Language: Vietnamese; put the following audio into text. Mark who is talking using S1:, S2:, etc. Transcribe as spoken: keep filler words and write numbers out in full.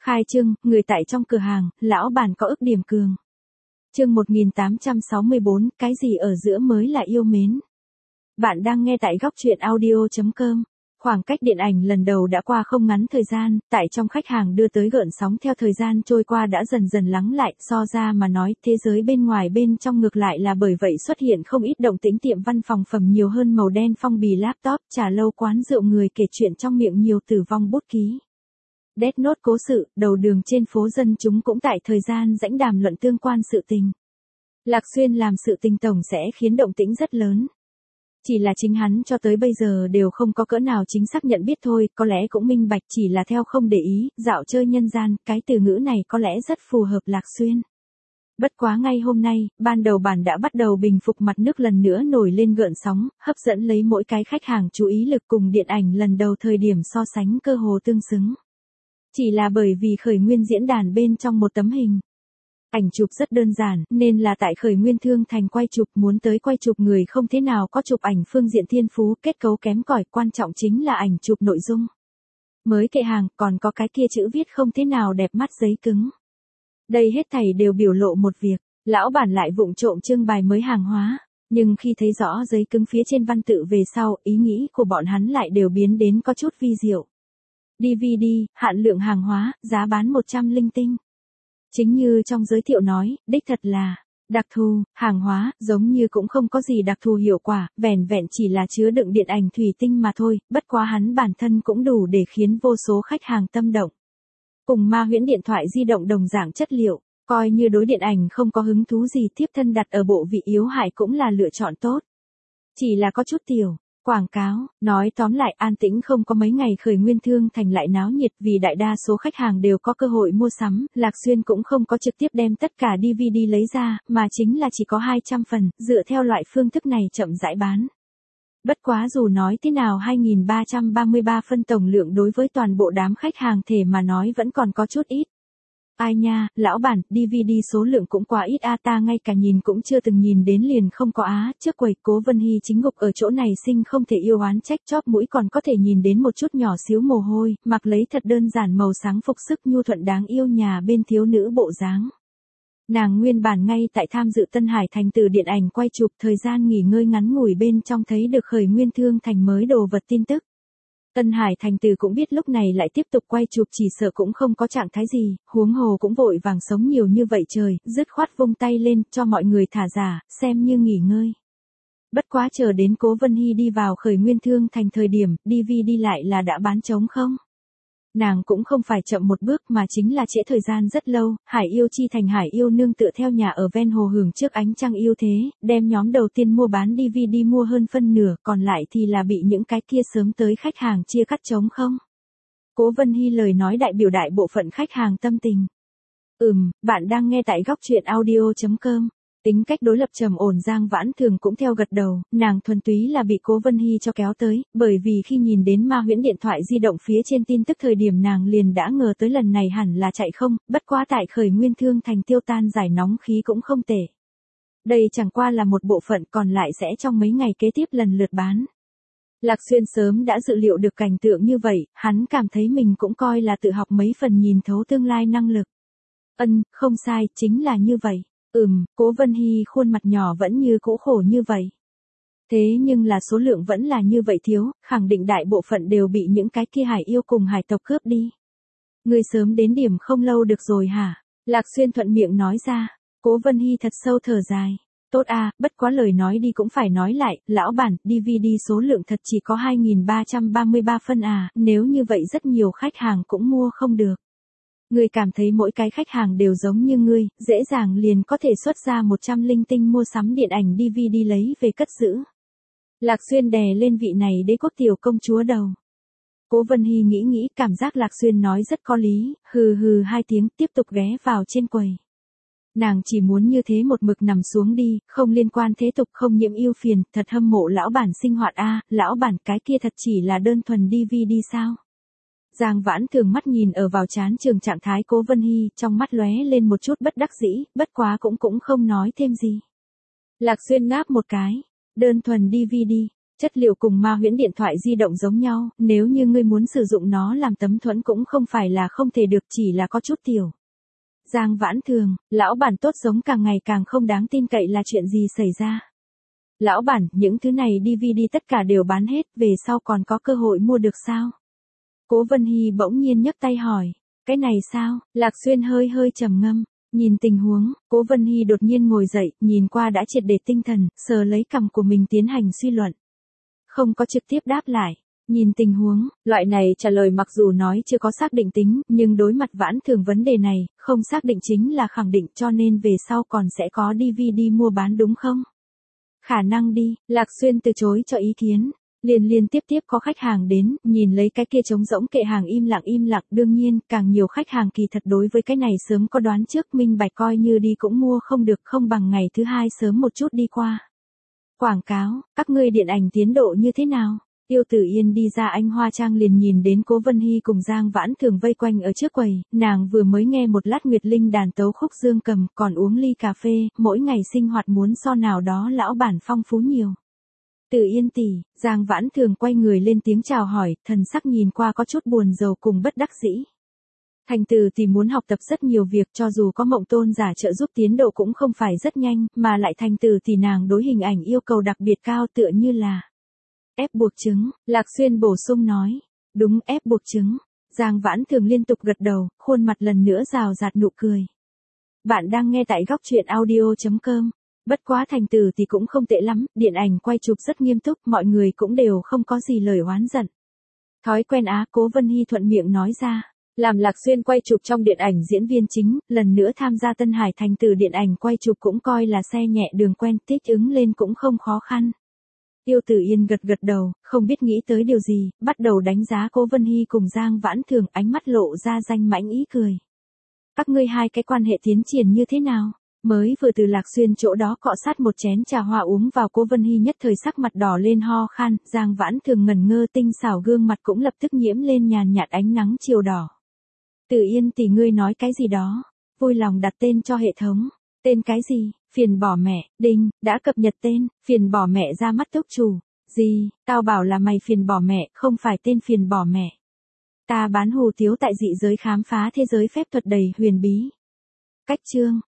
S1: Khai trương, người tại trong cửa hàng, lão bản có ức điểm cường. Chương một nghìn tám trăm sáu mươi bốn, cái gì ở giữa mới là yêu mến. Bạn đang nghe tại góc truyện audio chấm com. Khoảng cách điện ảnh lần đầu đã qua không ngắn thời gian, tại trong khách hàng đưa tới gợn sóng theo thời gian trôi qua đã dần dần lắng lại, so ra mà nói, thế giới bên ngoài bên trong ngược lại là bởi vậy xuất hiện không ít động tĩnh, tiệm văn phòng phẩm nhiều hơn màu đen phong bì laptop, trà lâu quán rượu, người kể chuyện trong miệng nhiều tử vong bút ký. Death Note cố sự, đầu đường trên phố dân chúng cũng tại thời gian rãnh đàm luận tương quan sự tình. Lạc Xuyên làm sự tình tổng sẽ khiến động tĩnh rất lớn. Chỉ là chính hắn cho tới bây giờ đều không có cỡ nào chính xác nhận biết thôi, có lẽ cũng minh bạch chỉ là theo không để ý, dạo chơi nhân gian, cái từ ngữ này có lẽ rất phù hợp Lạc Xuyên. Bất quá ngay hôm nay, ban đầu bản đã bắt đầu bình phục, mặt nước lần nữa nổi lên gợn sóng, hấp dẫn lấy mỗi cái khách hàng chú ý lực, cùng điện ảnh lần đầu thời điểm so sánh cơ hồ tương xứng. Chỉ là bởi vì khởi nguyên diễn đàn bên trong một tấm hình. Ảnh chụp rất đơn giản, nên là tại khởi nguyên thương thành quay chụp, muốn tới quay chụp người không thế nào có chụp ảnh phương diện thiên phú, kết cấu kém cỏi, quan trọng chính là ảnh chụp nội dung. Mới kệ hàng, còn có cái kia chữ viết không thế nào đẹp mắt giấy cứng. Đây hết thảy đều biểu lộ một việc, lão bản lại vụng trộm trưng bày mới hàng hóa, nhưng khi thấy rõ giấy cứng phía trên văn tự về sau, ý nghĩ của bọn hắn lại đều biến đến có chút vi diệu. đê vê đê, hạn lượng hàng hóa, giá bán một trăm linh tinh. Chính như trong giới thiệu nói, đích thật là đặc thù, hàng hóa, giống như cũng không có gì đặc thù hiệu quả, vẻn vẹn chỉ là chứa đựng điện ảnh thủy tinh mà thôi, bất quá hắn bản thân cũng đủ để khiến vô số khách hàng tâm động. Cùng ma huyễn điện thoại di động đồng dạng chất liệu, coi như đối điện ảnh không có hứng thú gì, tiếp thân đặt ở bộ vị yếu hại cũng là lựa chọn tốt. Chỉ là có chút tiểu. Quảng cáo, nói tóm lại an tĩnh không có mấy ngày, khởi nguyên thương thành lại náo nhiệt, vì đại đa số khách hàng đều có cơ hội mua sắm, Lạc Xuyên cũng không có trực tiếp đem tất cả đê vê đê lấy ra, mà chính là chỉ có hai trăm phần, dựa theo loại phương thức này chậm rãi bán. Bất quá dù nói thế nào hai nghìn ba trăm ba mươi ba phân tổng lượng đối với toàn bộ đám khách hàng thể mà nói vẫn còn có chút ít. Ai nha, lão bản, đê vê đê số lượng cũng quá ít a, ta ngay cả nhìn cũng chưa từng nhìn đến liền không có á. Trước quầy, Cố Vân Hy chính ngục ở chỗ này sinh không thể yêu oán trách, chóp mũi còn có thể nhìn đến một chút nhỏ xíu mồ hôi, mặc lấy thật đơn giản màu sáng phục sức nhu thuận đáng yêu nhà bên thiếu nữ bộ dáng. Nàng nguyên bản ngay tại tham dự Tân Hải Thành từ điện ảnh quay chụp, thời gian nghỉ ngơi ngắn ngủi bên trong thấy được khởi nguyên thương thành mới đồ vật tin tức. Tân Hải Thành từ cũng biết lúc này lại tiếp tục quay chụp chỉ sợ cũng không có trạng thái gì, huống hồ cũng vội vàng sống nhiều như vậy trời, dứt khoát vung tay lên, cho mọi người thả giả, xem như nghỉ ngơi. Bất quá chờ đến Cố Vân Hy đi vào khởi nguyên thương thành thời điểm, đê vê đê lại là đã bán trống không? Nàng cũng không phải chậm một bước mà chính là trễ thời gian rất lâu, Hải Yêu Chi Thành Hải Yêu nương tựa theo nhà ở ven hồ hưởng trước ánh trăng yêu thế, đem nhóm đầu tiên mua bán đê vê đê mua hơn phân nửa, còn lại thì là bị những cái kia sớm tới khách hàng chia cắt trống không. Cố Vân Hy lời nói đại biểu đại bộ phận khách hàng tâm tình. Ừm, bạn đang nghe tại góc truyện audio chấm com. Tính cách đối lập trầm ổn Giang Vãn Thường cũng theo gật đầu, nàng thuần túy là bị Cố Vân Hy cho kéo tới, bởi vì khi nhìn đến ma huyễn điện thoại di động phía trên tin tức thời điểm nàng liền đã ngờ tới lần này hẳn là chạy không, bất quá tại khởi nguyên thương thành tiêu tan giải nóng khí cũng không tệ. Đây chẳng qua là một bộ phận, còn lại sẽ trong mấy ngày kế tiếp lần lượt bán. Lạc Xuyên sớm đã dự liệu được cảnh tượng như vậy, hắn cảm thấy mình cũng coi là tự học mấy phần nhìn thấu tương lai năng lực. Ân, không sai, chính là như vậy. Ừm, Cố Vân Hy khuôn mặt nhỏ vẫn như cũ khổ như vậy. Thế nhưng là số lượng vẫn là như vậy thiếu, khẳng định đại bộ phận đều bị những cái kia hải yêu cùng hải tộc cướp đi. Người sớm đến điểm không lâu được rồi hả? Lạc Xuyên thuận miệng nói ra. Cố Vân Hy thật sâu thở dài. Tốt à, bất quá lời nói đi cũng phải nói lại, lão bản, đê vê đê số lượng thật chỉ có hai nghìn ba trăm ba mươi ba phân à, nếu như vậy rất nhiều khách hàng cũng mua không được. Ngươi cảm thấy mỗi cái khách hàng đều giống như ngươi, dễ dàng liền có thể xuất ra một trăm linh tinh mua sắm điện ảnh đê vê đê lấy về cất giữ. Lạc Xuyên đè lên vị này đế quốc tiểu công chúa đầu. Cố Vân Hy nghĩ nghĩ, cảm giác Lạc Xuyên nói rất có lý, hừ hừ hai tiếng, tiếp tục ghé vào trên quầy. Nàng chỉ muốn như thế một mực nằm xuống đi, không liên quan thế tục, không nhiễm ưu phiền, thật hâm mộ lão bản sinh hoạt a, lão bản cái kia thật chỉ là đơn thuần đê vê đê sao? Giang Vãn Thường mắt nhìn ở vào chán trường trạng thái Cố Vân Hy, trong mắt lóe lên một chút bất đắc dĩ, bất quá cũng cũng không nói thêm gì. Lạc Xuyên ngáp một cái, đơn thuần đê vê đê, Chất liệu cùng ma huyễn điện thoại di động giống nhau, nếu như ngươi muốn sử dụng nó làm tấm thuẫn cũng không phải là không thể được, chỉ là có chút tiểu. Giang Vãn Thường, lão bản tốt giống càng ngày càng không đáng tin cậy, là chuyện gì xảy ra? Lão bản, những thứ này đê vê đê tất cả đều bán hết, về sau còn có cơ hội mua được sao? Cố Vân Hy bỗng nhiên nhấc tay hỏi, cái này sao? Lạc Xuyên hơi hơi trầm ngâm, nhìn tình huống, Cố Vân Hy đột nhiên ngồi dậy, nhìn qua đã triệt để tinh thần, sờ lấy cằm của mình tiến hành suy luận. Không có trực tiếp đáp lại. Nhìn tình huống, loại này trả lời mặc dù nói chưa có xác định tính, nhưng đối mặt Vãn Thường vấn đề này, không xác định chính là khẳng định, cho nên về sau còn sẽ có đê vê đê mua bán đúng không? Khả năng đi, Lạc Xuyên từ chối cho ý kiến. Liên liên tiếp tiếp có khách hàng đến, nhìn lấy cái kia trống rỗng kệ hàng im lặng im lặng, đương nhiên, càng nhiều khách hàng kỳ thật đối với cái này sớm có đoán trước, minh bạch coi như đi cũng mua không được, không bằng ngày thứ hai sớm một chút đi qua. Quảng cáo, các ngươi điện ảnh tiến độ như thế nào? Tiêu Tử Yên đi ra Anh Hoa Trang liền nhìn đến Cố Vân Hy cùng Giang Vãn Thường vây quanh ở trước quầy, nàng vừa mới nghe một lát Nguyệt Linh đàn tấu khúc dương cầm, còn uống ly cà phê, mỗi ngày sinh hoạt muốn so nào đó lão bản phong phú nhiều. Tử Yên tỷ, Giang Vãn Thường quay người lên tiếng chào hỏi, thần sắc nhìn qua có chút buồn rầu cùng bất đắc dĩ. Thành Từ thì muốn học tập rất nhiều việc, cho dù có Mộng Tôn giả trợ giúp tiến độ cũng không phải rất nhanh, mà lại Thành Từ thì nàng đối hình ảnh yêu cầu đặc biệt cao, tựa như là ép buộc chứng. Lạc Xuyên bổ sung nói, đúng, ép buộc chứng. Giang Vãn Thường liên tục gật đầu, khuôn mặt lần nữa rào rạt nụ cười. Bạn đang nghe tại góc truyện audio chấm com. Bất quá Thành Từ thì cũng không tệ lắm, điện ảnh quay chụp rất nghiêm túc, mọi người cũng đều không có gì lời oán giận. Thói quen á, Cố Vân Hy thuận miệng nói ra. Làm Lạc Xuyên quay chụp trong điện ảnh diễn viên chính, lần nữa tham gia Tân Hải Thành Từ điện ảnh quay chụp cũng coi là xe nhẹ đường quen, thích ứng lên cũng không khó khăn. Tiêu Tử Yên gật gật đầu, không biết nghĩ tới điều gì, bắt đầu đánh giá Cố Vân Hy cùng Giang Vãn Thường, ánh mắt lộ ra danh mãnh ý cười. Các ngươi hai cái quan hệ tiến triển như thế nào? Mới vừa từ Lạc Xuyên chỗ đó cọ sát một chén trà hoa uống vào, Cố Vân Hy nhất thời sắc mặt đỏ lên ho khan, Giang Vãn Thường ngẩn ngơ, tinh xảo gương mặt cũng lập tức nhiễm lên nhàn nhạt ánh nắng chiều đỏ. Tử Yên tỷ, ngươi nói cái gì đó? Vui lòng đặt tên cho hệ thống. Tên cái gì? Phiền bỏ mẹ, đinh, đã cập nhật tên, phiền bỏ mẹ ra mắt túc chủ. Gì, tao bảo là mày phiền bỏ mẹ, không phải tên phiền bỏ mẹ. Ta bán hủ tiếu tại dị giới khám phá thế giới phép thuật đầy huyền bí. Cách chương,